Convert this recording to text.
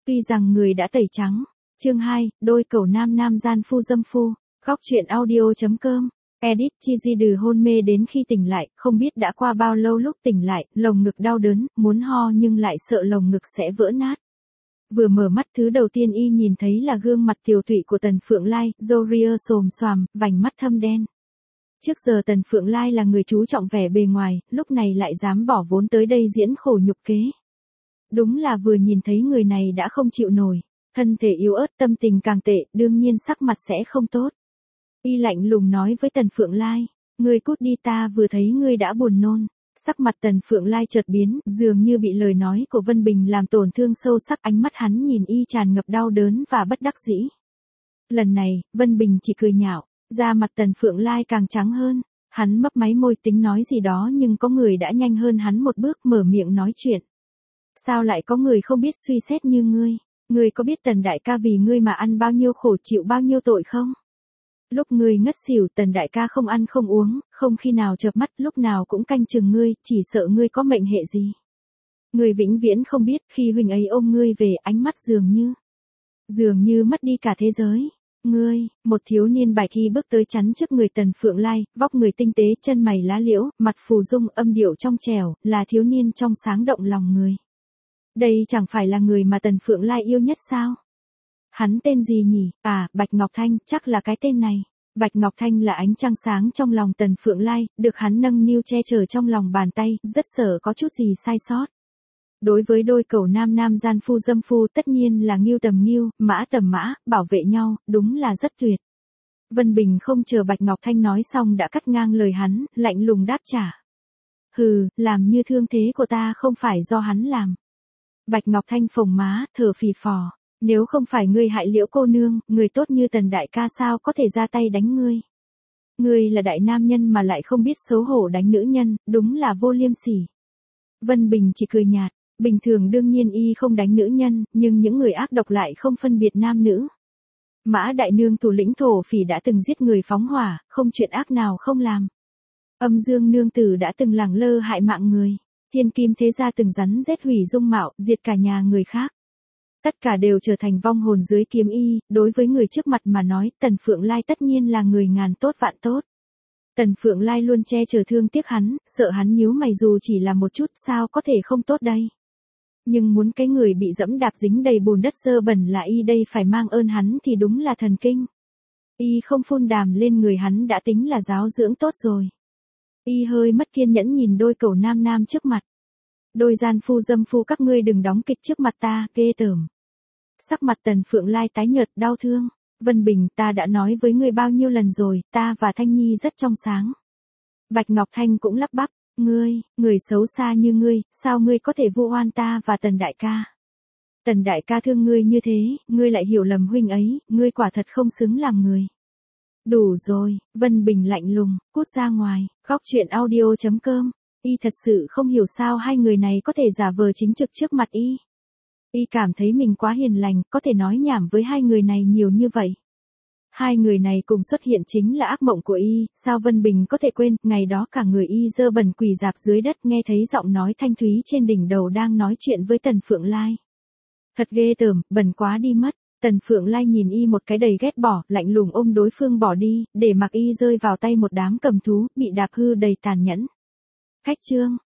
Tuy rằng người đã tẩy trắng. Chương 2, đôi cẩu nam nam gian phu dâm phu. Góc truyện audio.com. Edit chi di đừ hôn mê đến khi tỉnh lại, không biết đã qua bao lâu lúc tỉnh lại, lồng ngực đau đớn, muốn ho nhưng lại sợ lồng ngực sẽ vỡ nát. Vừa mở mắt thứ đầu tiên y nhìn thấy là gương mặt tiều tụy của Tần Phượng Lai, râu ria xồm xoàm, vành mắt thâm đen. Trước giờ Tần Phượng Lai là người chú trọng vẻ bề ngoài, lúc này lại dám bỏ vốn tới đây diễn khổ nhục kế. Đúng là vừa nhìn thấy người này đã không chịu nổi, thân thể yếu ớt tâm tình càng tệ, đương nhiên sắc mặt sẽ không tốt. Y lạnh lùng nói với Tần Phượng Lai, ngươi cút đi, ta vừa thấy ngươi đã buồn nôn. Sắc mặt Tần Phượng Lai chợt biến, dường như bị lời nói của Vân Bình làm tổn thương sâu sắc, ánh mắt hắn nhìn y tràn ngập đau đớn và bất đắc dĩ. Lần này, Vân Bình chỉ cười nhạo, da mặt Tần Phượng Lai càng trắng hơn, hắn mấp máy môi tính nói gì đó nhưng có người đã nhanh hơn hắn một bước mở miệng nói chuyện. Sao lại có người không biết suy xét như ngươi? Ngươi có biết Tần đại ca vì ngươi mà ăn bao nhiêu khổ chịu bao nhiêu tội không? Lúc ngươi ngất xỉu Tần đại ca không ăn không uống, không khi nào chợp mắt, lúc nào cũng canh chừng ngươi, chỉ sợ ngươi có mệnh hệ gì. Ngươi vĩnh viễn không biết khi huynh ấy ôm ngươi về, ánh mắt dường như mất đi cả thế giới. Ngươi, một thiếu niên bài thi bước tới chắn trước người Tần Phượng Lai, vóc người tinh tế, chân mày lá liễu, mặt phù dung, âm điệu trong trẻo, là thiếu niên trong sáng động lòng người. Đây chẳng phải là người mà Tần Phượng Lai yêu nhất sao? Hắn tên gì nhỉ? À, Bạch Ngọc Thanh, chắc là cái tên này. Bạch Ngọc Thanh là ánh trăng sáng trong lòng Tần Phượng Lai, được hắn nâng niu che chở trong lòng bàn tay, rất sợ có chút gì sai sót. Đối với đôi cẩu nam nam gian phu dâm phu tất nhiên là ngưu tầm ngưu, mã tầm mã, bảo vệ nhau, đúng là rất tuyệt. Vân Bình không chờ Bạch Ngọc Thanh nói xong đã cắt ngang lời hắn, lạnh lùng đáp trả. Hừ, làm như thương thế của ta không phải do hắn làm. Bạch Ngọc Thanh phồng má, thở phì phò. Nếu không phải ngươi hại Liễu cô nương, người tốt như Tần đại ca sao có thể ra tay đánh ngươi. Ngươi là đại nam nhân mà lại không biết xấu hổ đánh nữ nhân, đúng là vô liêm sỉ. Vân Bình chỉ cười nhạt, bình thường đương nhiên y không đánh nữ nhân, nhưng những người ác độc lại không phân biệt nam nữ. Mã đại nương thủ lĩnh thổ phỉ đã từng giết người phóng hỏa, không chuyện ác nào không làm. Âm Dương nương tử đã từng lẳng lơ hại mạng người. Thiên Kim thế gia từng rắn rết hủy dung mạo, diệt cả nhà người khác. Tất cả đều trở thành vong hồn dưới kiếm y, đối với người trước mặt mà nói, Tần Phượng Lai tất nhiên là người ngàn tốt vạn tốt. Tần Phượng Lai luôn che chở thương tiếc hắn, sợ hắn nhíu mày dù chỉ là một chút, sao có thể không tốt đây. Nhưng muốn cái người bị dẫm đạp dính đầy bùn đất dơ bẩn là y đây phải mang ơn hắn thì đúng là thần kinh. Y không phun đàm lên người hắn đã tính là giáo dưỡng tốt rồi. Y hơi mất kiên nhẫn nhìn đôi cẩu nam nam trước mặt. Đôi gian phu dâm phu các ngươi đừng đóng kịch trước mặt ta, ghê tởm. Sắc mặt Tần Phượng Lai tái nhợt, đau thương. Vân Bình, ta đã nói với ngươi bao nhiêu lần rồi, ta và Thanh Nhi rất trong sáng. Bạch Ngọc Thanh cũng lắp bắp, người xấu xa như ngươi, sao ngươi có thể vu oan ta và Tần đại ca. Tần đại ca thương ngươi như thế, ngươi lại hiểu lầm huynh ấy, ngươi quả thật không xứng làm người. Đủ rồi, Vân Bình lạnh lùng, cút ra ngoài. Góc truyện audio.com. Y thật sự không hiểu sao hai người này có thể giả vờ chính trực trước mặt y. Y cảm thấy mình quá hiền lành, có thể nói nhảm với hai người này nhiều như vậy. Hai người này cùng xuất hiện chính là ác mộng của y, sao Vân Bình có thể quên, ngày đó cả người y dơ bẩn quỳ rạp dưới đất nghe thấy giọng nói thanh thúy trên đỉnh đầu đang nói chuyện với Tần Phượng Lai. Thật ghê tởm, bẩn quá đi mất. Tần Phượng Lai nhìn y một cái đầy ghét bỏ, lạnh lùng ôm đối phương bỏ đi, để mặc y rơi vào tay một đám cầm thú, bị đạp hư đầy tàn nhẫn. Khách trương,